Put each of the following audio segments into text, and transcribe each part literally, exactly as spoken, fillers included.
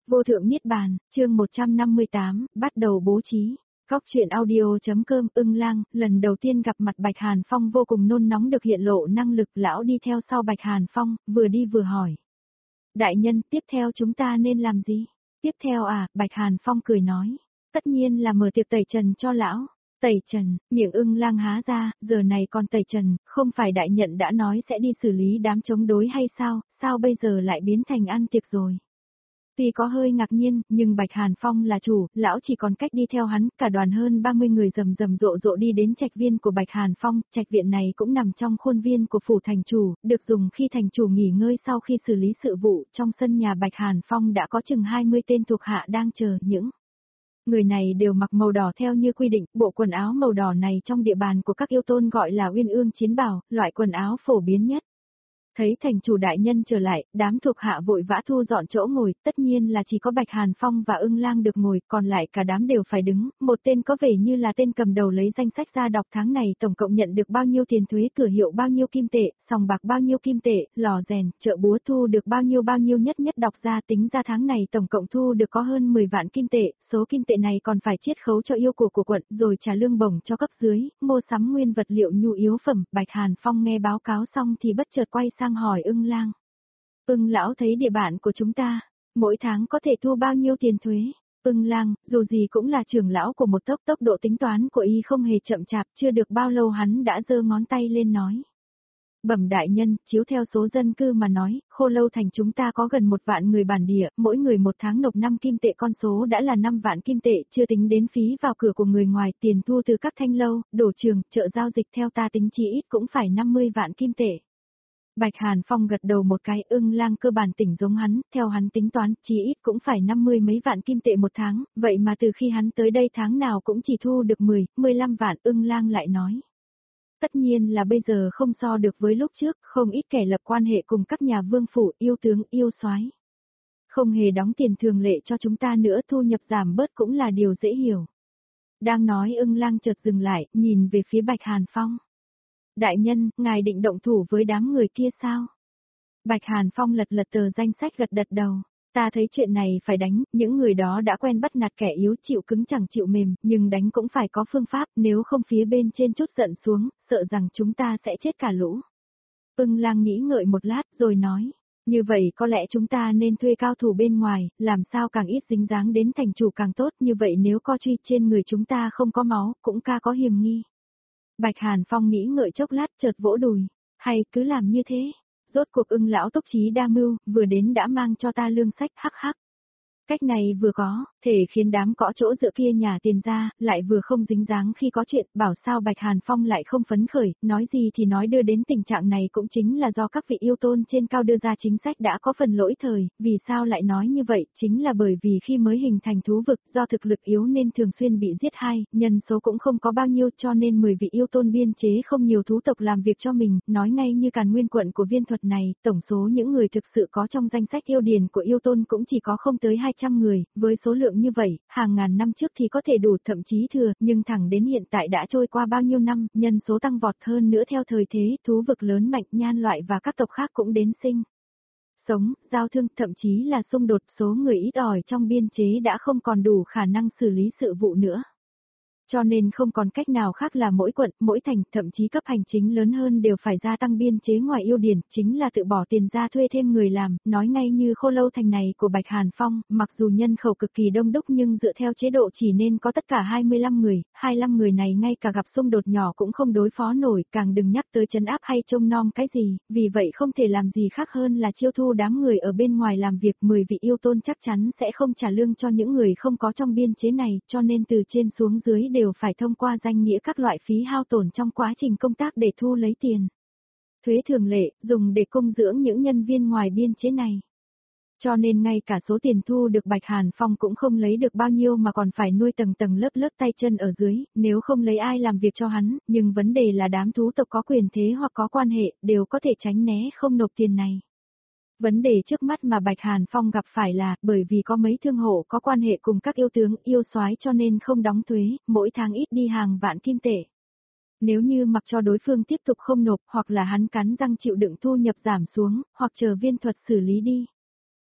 Vô thượng niết bàn, chương một trăm năm mươi tám, bắt đầu bố trí. Góc truyện audio.com ưng lang, lần đầu tiên gặp mặt Bạch Hàn Phong vô cùng nôn nóng được hiện lộ năng lực, lão đi theo sau Bạch Hàn Phong, vừa đi vừa hỏi. Đại nhân, tiếp theo chúng ta nên làm gì? Tiếp theo à, Bạch Hàn Phong cười nói. Tất nhiên là mở tiệc tẩy trần cho lão. Tẩy trần, miệng ưng lang há ra, giờ này còn tẩy trần, không phải đại nhận đã nói sẽ đi xử lý đám chống đối hay sao, sao bây giờ lại biến thành ăn tiệc rồi? Tuy có hơi ngạc nhiên, nhưng Bạch Hàn Phong là chủ, lão chỉ còn cách đi theo hắn, cả đoàn hơn ba mươi người rầm rầm rộ rộ đi đến trạch viên của Bạch Hàn Phong, trạch viện này cũng nằm trong khuôn viên của phủ thành chủ, được dùng khi thành chủ nghỉ ngơi sau khi xử lý sự vụ, trong sân nhà Bạch Hàn Phong đã có chừng hai mươi tên thuộc hạ đang chờ những người này đều mặc màu đỏ theo như quy định, bộ quần áo màu đỏ này trong địa bàn của các yêu tôn gọi là Uyên Ương Chiến Bào, loại quần áo phổ biến nhất. Thấy thành chủ đại nhân trở lại, đám thuộc hạ vội vã thu dọn chỗ ngồi, tất nhiên là chỉ có Bạch Hàn Phong và ưng lang được ngồi, còn lại cả đám đều phải đứng, một tên có vẻ như là tên cầm đầu lấy danh sách ra đọc tháng này tổng cộng nhận được bao nhiêu tiền thuế, cửa hiệu bao nhiêu kim tệ, sòng bạc bao nhiêu kim tệ, lò rèn, chợ búa thu được bao nhiêu bao nhiêu nhất nhất đọc ra, tính ra tháng này tổng cộng thu được có hơn mười vạn kim tệ, số kim tệ này còn phải chiết khấu cho yêu của của quận, rồi trả lương bổng cho cấp dưới, mua sắm nguyên vật liệu nhu yếu phẩm. Bạch Hàn Phong nghe báo cáo xong thì bất chợt quay sang hỏi ưng lang. Ưng lão thấy địa bàn của chúng ta, mỗi tháng có thể thu bao nhiêu tiền thuế? Ưng lang, dù gì cũng là trưởng lão của một tốc, tốc độ tính toán của y không hề chậm chạp, chưa được bao lâu hắn đã giơ ngón tay lên nói. Bẩm đại nhân, chiếu theo số dân cư mà nói, Khô Lâu thành chúng ta có gần một vạn người bản địa, mỗi người một tháng nộp năm kim tệ, con số đã là năm vạn kim tệ, chưa tính đến phí vào cửa của người ngoài, tiền thu từ các thanh lâu, đổ trường, chợ giao dịch theo ta tính chỉ ít cũng phải năm mươi vạn kim tệ. Bạch Hàn Phong gật đầu một cái, ưng lang cơ bản tỉnh giống hắn, theo hắn tính toán, chỉ ít cũng phải năm mươi mấy vạn kim tệ một tháng, vậy mà từ khi hắn tới đây tháng nào cũng chỉ thu được mười, mười lăm vạn, ưng lang lại nói. Tất nhiên là bây giờ không so được với lúc trước, không ít kẻ lập quan hệ cùng các nhà vương phủ, yêu tướng, yêu soái, không hề đóng tiền thường lệ cho chúng ta nữa, thu nhập giảm bớt cũng là điều dễ hiểu. Đang nói ưng lang chợt dừng lại, nhìn về phía Bạch Hàn Phong. Đại nhân, ngài định động thủ với đám người kia sao? Bạch Hàn Phong lật lật tờ danh sách gật đật đầu. Ta thấy chuyện này phải đánh, những người đó đã quen bắt nạt kẻ yếu, chịu cứng chẳng chịu mềm, nhưng đánh cũng phải có phương pháp, nếu không phía bên trên chút giận xuống, sợ rằng chúng ta sẽ chết cả lũ. Ưng lang nghĩ ngợi một lát rồi nói, như vậy có lẽ chúng ta nên thuê cao thủ bên ngoài, làm sao càng ít dính dáng đến thành chủ càng tốt, như vậy nếu co truy trên người chúng ta không có máu, cũng ca có hiềm nghi. Bạch Hàn Phong nghĩ ngợi chốc lát chợt vỗ đùi, hay cứ làm như thế. Rốt cuộc ưng lão tốc trí đa mưu, vừa đến đã mang cho ta lương sách, hắc hắc. Cách này vừa có, thể khiến đám cõ chỗ dựa kia nhả tiền ra, lại vừa không dính dáng khi có chuyện, bảo sao Bạch Hàn Phong lại không phấn khởi, nói gì thì nói, đưa đến tình trạng này cũng chính là do các vị yêu tôn trên cao đưa ra chính sách đã có phần lỗi thời, vì sao lại nói như vậy, chính là bởi vì khi mới hình thành thú vực, do thực lực yếu nên thường xuyên bị giết hai, nhân số cũng không có bao nhiêu cho nên mười vị yêu tôn biên chế không nhiều thú tộc làm việc cho mình, nói ngay như Càn Nguyên quận của viên thuật này, tổng số những người thực sự có trong danh sách yêu điền của yêu tôn cũng chỉ có không tới hai trăm người, với số lượng như vậy, hàng ngàn năm trước thì có thể đủ, thậm chí thừa, nhưng thẳng đến hiện tại đã trôi qua bao nhiêu năm, nhân số tăng vọt hơn nữa theo thời thế, thú vực lớn mạnh, nhan loại và các tộc khác cũng đến sinh sống, giao thương, thậm chí là xung đột, số người ít ỏi trong biên chế đã không còn đủ khả năng xử lý sự vụ nữa. Cho nên không còn cách nào khác là mỗi quận, mỗi thành, thậm chí cấp hành chính lớn hơn đều phải gia tăng biên chế ngoài yêu điển, chính là tự bỏ tiền ra thuê thêm người làm, nói ngay như Khô Lâu thành này của Bạch Hàn Phong, mặc dù nhân khẩu cực kỳ đông đúc nhưng dựa theo chế độ chỉ nên có tất cả hai mươi lăm người, hai mươi lăm người này ngay cả gặp xung đột nhỏ cũng không đối phó nổi, càng đừng nhắc tới trấn áp hay trông nom cái gì, vì vậy không thể làm gì khác hơn là chiêu thu đám người ở bên ngoài làm việc, mười vị yêu tôn chắc chắn sẽ không trả lương cho những người không có trong biên chế này, cho nên từ trên xuống dưới đều đều phải thông qua danh nghĩa các loại phí hao tổn trong quá trình công tác để thu lấy tiền thuế thường lệ, dùng để cung dưỡng những nhân viên ngoài biên chế này. Cho nên ngay cả số tiền thu được Bạch Hàn Phong cũng không lấy được bao nhiêu mà còn phải nuôi tầng tầng lớp lớp tay chân ở dưới, nếu không lấy ai làm việc cho hắn, nhưng vấn đề là đám thú tộc có quyền thế hoặc có quan hệ, đều có thể tránh né không nộp tiền này. Vấn đề trước mắt mà Bạch Hàn Phong gặp phải là, bởi vì có mấy thương hộ có quan hệ cùng các yêu tướng, yêu soái cho nên không đóng thuế, mỗi tháng ít đi hàng vạn kim tệ. Nếu như mặc cho đối phương tiếp tục không nộp, hoặc là hắn cắn răng chịu đựng thu nhập giảm xuống, hoặc chờ viên thuật xử lý đi.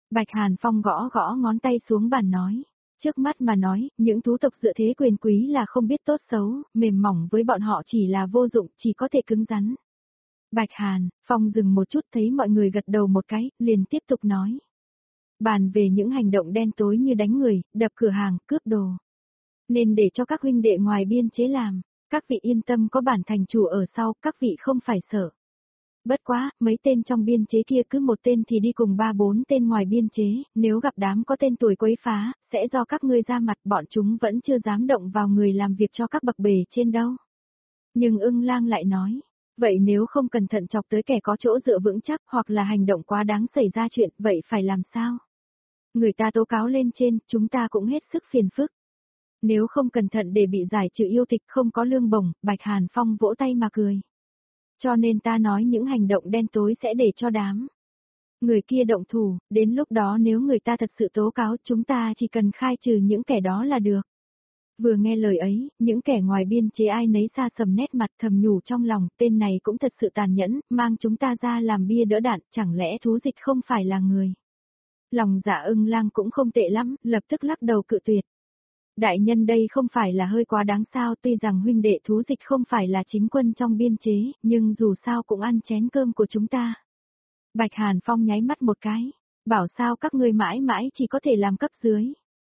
Bạch Hàn Phong gõ gõ ngón tay xuống bàn nói. Trước mắt mà nói, những thú tộc dựa thế quyền quý là không biết tốt xấu, mềm mỏng với bọn họ chỉ là vô dụng, chỉ có thể cứng rắn. Bạch Hàn, Phong dừng một chút thấy mọi người gật đầu một cái, liền tiếp tục nói. Bàn về những hành động đen tối như đánh người, đập cửa hàng, cướp đồ. Nên để cho các huynh đệ ngoài biên chế làm, các vị yên tâm có bản thành chủ ở sau, các vị không phải sợ. Bất quá, mấy tên trong biên chế kia cứ một tên thì đi cùng ba bốn tên ngoài biên chế, nếu gặp đám có tên tuổi quấy phá, sẽ do các ngươi ra mặt, bọn chúng vẫn chưa dám động vào người làm việc cho các bậc bề trên đâu. Nhưng ưng lang lại nói, vậy nếu không cẩn thận chọc tới kẻ có chỗ dựa vững chắc hoặc là hành động quá đáng xảy ra chuyện, vậy phải làm sao? Người ta tố cáo lên trên, chúng ta cũng hết sức phiền phức. Nếu không cẩn thận để bị giải trừ yêu tịch không có lương bổng, Bạch Hàn Phong vỗ tay mà cười. Cho nên ta nói những hành động đen tối sẽ để cho đám người kia động thủ, đến lúc đó nếu người ta thật sự tố cáo chúng ta chỉ cần khai trừ những kẻ đó là được. Vừa nghe lời ấy, những kẻ ngoài biên chế ai nấy xa sầm nét mặt thầm nhủ trong lòng, tên này cũng thật sự tàn nhẫn, mang chúng ta ra làm bia đỡ đạn, chẳng lẽ thú dịch không phải là người. Lòng dạ ưng lang cũng không tệ lắm, lập tức lắc đầu cự tuyệt. Đại nhân đây không phải là hơi quá đáng sao, tuy rằng huynh đệ thú dịch không phải là chính quân trong biên chế, nhưng dù sao cũng ăn chén cơm của chúng ta. Bạch Hàn Phong nháy mắt một cái, bảo sao các ngươi mãi mãi chỉ có thể làm cấp dưới.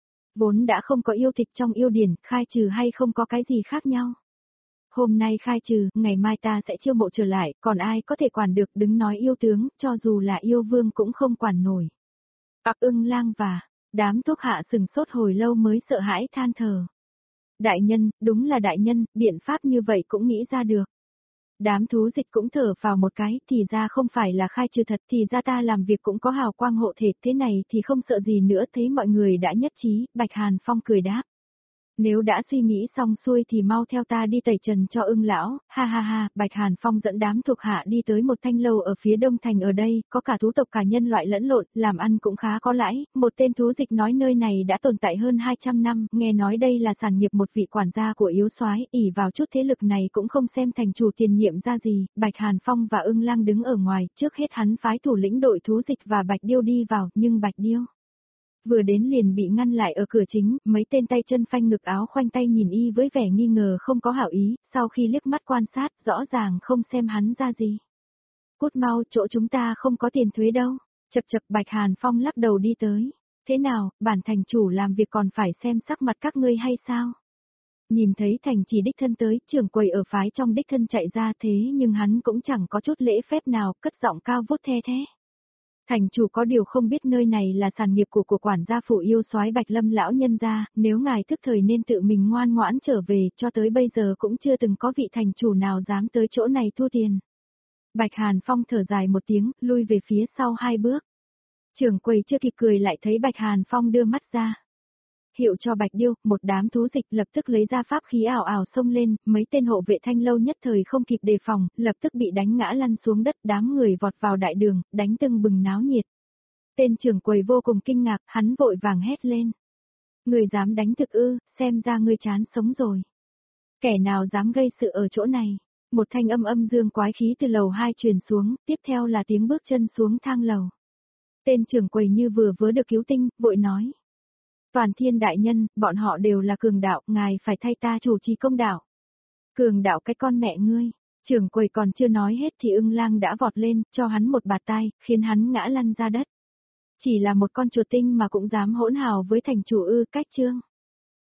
Vốn đã không có yêu tịch trong yêu điển, khai trừ hay không có cái gì khác nhau. Hôm nay khai trừ, ngày mai ta sẽ chiêu mộ trở lại, còn ai có thể quản được, đứng nói yêu tướng, cho dù là yêu vương cũng không quản nổi. Bạc ưng lang và đám thuốc hạ sừng sốt hồi lâu mới sợ hãi than thở. Đại nhân, đúng là đại nhân, biện pháp như vậy cũng nghĩ ra được. Đám thú dịch cũng thở vào một cái, thì ra không phải là khai trừ thật, thì ra ta làm việc cũng có hào quang hộ thể, thế này thì không sợ gì nữa, thấy mọi người đã nhất trí, Bạch Hàn Phong cười đáp. Nếu đã suy nghĩ xong xuôi thì mau theo ta đi tẩy trần cho ưng lão, ha ha ha, Bạch Hàn Phong dẫn đám thuộc hạ đi tới một thanh lâu ở phía đông thành ở đây, có cả thú tộc cả nhân loại lẫn lộn, làm ăn cũng khá có lãi, một tên thú dịch nói nơi này đã tồn tại hơn hai trăm năm, nghe nói đây là sản nghiệp một vị quản gia của yếu soái, ỷ vào chút thế lực này cũng không xem thành chủ tiền nhiệm ra gì, Bạch Hàn Phong và ưng lang đứng ở ngoài, trước hết hắn phái thủ lĩnh đội thú dịch và Bạch Điêu đi vào, nhưng Bạch Điêu vừa đến liền bị ngăn lại ở cửa chính, mấy tên tay chân phanh ngực áo khoanh tay nhìn y với vẻ nghi ngờ không có hảo ý, sau khi liếc mắt quan sát, rõ ràng không xem hắn ra gì. Cút mau, chỗ chúng ta không có tiền thuế đâu. Chập chập Bạch Hàn Phong lắc đầu đi tới. Thế nào, bản thành chủ làm việc còn phải xem sắc mặt các ngươi hay sao? Nhìn thấy thành chỉ đích thân tới, trưởng quầy ở phái trong đích thân chạy ra thế nhưng hắn cũng chẳng có chút lễ phép nào, cất giọng cao vút the thế. Thành chủ có điều không biết nơi này là sản nghiệp của của quản gia phụ yêu soái Bạch Lâm lão nhân gia, nếu ngài thức thời nên tự mình ngoan ngoãn trở về, cho tới bây giờ cũng chưa từng có vị thành chủ nào dám tới chỗ này thu tiền. Bạch Hàn Phong thở dài một tiếng, lui về phía sau hai bước. Trưởng quầy chưa kịp cười lại thấy Bạch Hàn Phong đưa mắt ra. Hiệu cho Bạch Điêu, một đám thú dịch lập tức lấy ra pháp khí ảo ảo xông lên, mấy tên hộ vệ thanh lâu nhất thời không kịp đề phòng, lập tức bị đánh ngã lăn xuống đất, đám người vọt vào đại đường, đánh tưng bừng náo nhiệt. Tên trưởng quầy vô cùng kinh ngạc, hắn vội vàng hét lên. Người dám đánh thực ư, xem ra ngươi chán sống rồi. Kẻ nào dám gây sự ở chỗ này? Một thanh âm âm dương quái khí từ lầu hai truyền xuống, tiếp theo là tiếng bước chân xuống thang lầu. Tên trưởng quầy như vừa vớ được cứu tinh, vội nói. Toàn thiên đại nhân, bọn họ đều là cường đạo, ngài phải thay ta chủ trì công đạo. Cường đạo cái con mẹ ngươi, trưởng quầy còn chưa nói hết thì ưng lang đã vọt lên, cho hắn một bạt tai, khiến hắn ngã lăn ra đất. Chỉ là một con chuột tinh mà cũng dám hỗn hào với thành chủ ư, cách chương.